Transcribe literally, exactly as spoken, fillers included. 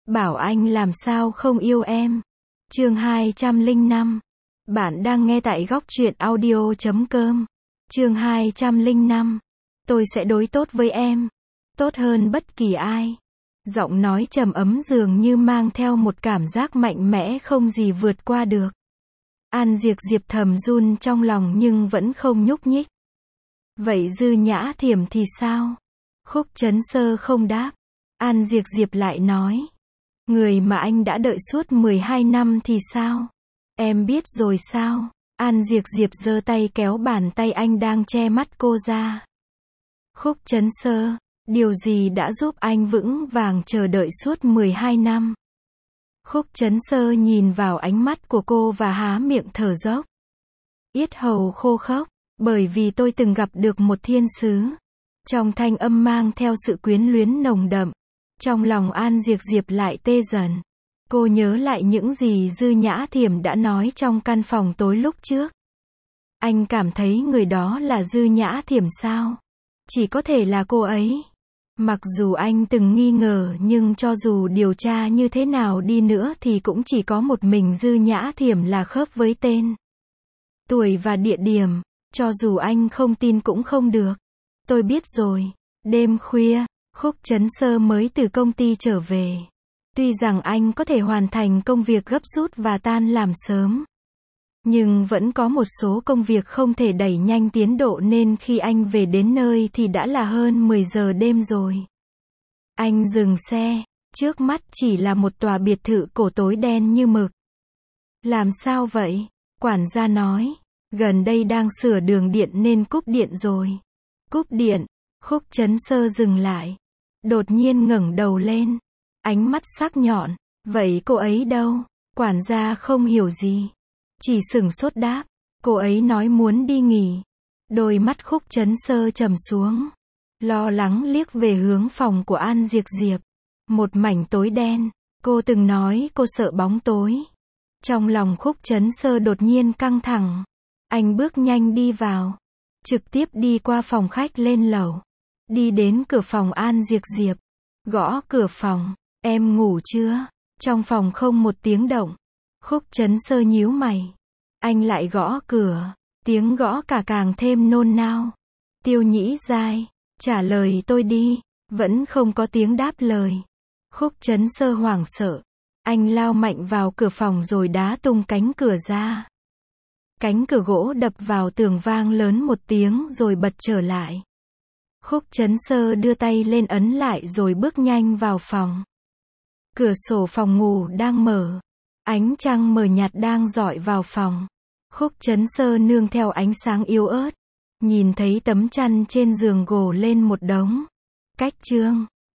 bảo anh làm sao không yêu em. Chương hai trăm lẻ năm. Bạn đang nghe tại góc truyện audio chấm com. Chương hai trăm lẻ năm. Tôi sẽ đối tốt với em. Tốt hơn bất kỳ ai. Giọng nói trầm ấm dường như mang theo một cảm giác mạnh mẽ không gì vượt qua được. An Diệp Diệp thầm run trong lòng nhưng vẫn không nhúc nhích. Vậy Dư Nhã Thiểm thì sao? Khúc Chấn Sơ không đáp. An Diệp Diệp lại nói. Người mà anh đã đợi suốt mười hai năm thì sao? Em biết rồi sao? An Diệp Diệp giơ tay kéo bàn tay anh đang che mắt cô ra. Khúc Chấn Sơ, điều gì đã giúp anh vững vàng chờ đợi suốt mười hai năm? Khúc Chấn Sơ nhìn vào ánh mắt của cô và há miệng thở dốc. Yết hầu khô khốc, bởi vì tôi từng gặp được một thiên sứ. Trong thanh âm mang theo sự quyến luyến nồng đậm. Trong lòng An Diệp Diệp lại tê dần. Cô nhớ lại những gì Dư Nhã Thiểm đã nói trong căn phòng tối lúc trước. Anh cảm thấy người đó là Dư Nhã Thiểm sao? Chỉ có thể là cô ấy. Mặc dù anh từng nghi ngờ nhưng cho dù điều tra như thế nào đi nữa thì cũng chỉ có một mình Dư Nhã Thiểm là khớp với tên, tuổi và địa điểm. Cho dù anh không tin cũng không được. Tôi biết rồi. Đêm khuya, Khúc Chấn Sơ mới từ công ty trở về. Tuy rằng anh có thể hoàn thành công việc gấp rút và tan làm sớm, nhưng vẫn có một số công việc không thể đẩy nhanh tiến độ nên khi anh về đến nơi thì đã là hơn mười giờ đêm rồi. Anh dừng xe, trước mắt chỉ là một tòa biệt thự cổ tối đen như mực. Làm sao vậy? Quản gia nói, gần đây đang sửa đường điện nên cúp điện rồi. Cúp điện, Khúc Chấn Sơ dừng lại. Đột nhiên ngẩng đầu lên. Ánh mắt sắc nhọn. Vậy cô ấy đâu? Quản gia không hiểu gì. Chỉ sửng sốt đáp. Cô ấy nói muốn đi nghỉ. Đôi mắt Khúc Chấn Sơ trầm xuống. Lo lắng liếc về hướng phòng của An Diệp Diệp. Một mảnh tối đen. Cô từng nói cô sợ bóng tối. Trong lòng Khúc Chấn Sơ đột nhiên căng thẳng. Anh bước nhanh đi vào. Trực tiếp đi qua phòng khách lên lầu. Đi đến cửa phòng An Diệp Diệp. Gõ cửa phòng. Em ngủ chưa? Trong phòng không một tiếng động. Khúc Chấn Sơ nhíu mày. Anh lại gõ cửa. Tiếng gõ cả càng thêm nôn nao. Tiêu Nhĩ Giai. Trả lời tôi đi. Vẫn không có tiếng đáp lời. Khúc Chấn Sơ hoảng sợ. Anh lao mạnh vào cửa phòng rồi đá tung cánh cửa ra. Cánh cửa gỗ đập vào tường vang lớn một tiếng rồi bật trở lại. Khúc Chấn Sơ đưa tay lên ấn lại rồi bước nhanh vào phòng. Cửa sổ phòng ngủ đang mở. Ánh trăng mờ nhạt đang rọi vào phòng. Khúc Chấn Sơ nương theo ánh sáng yếu ớt. Nhìn thấy tấm chăn trên giường gồ lên một đống. Cách chương.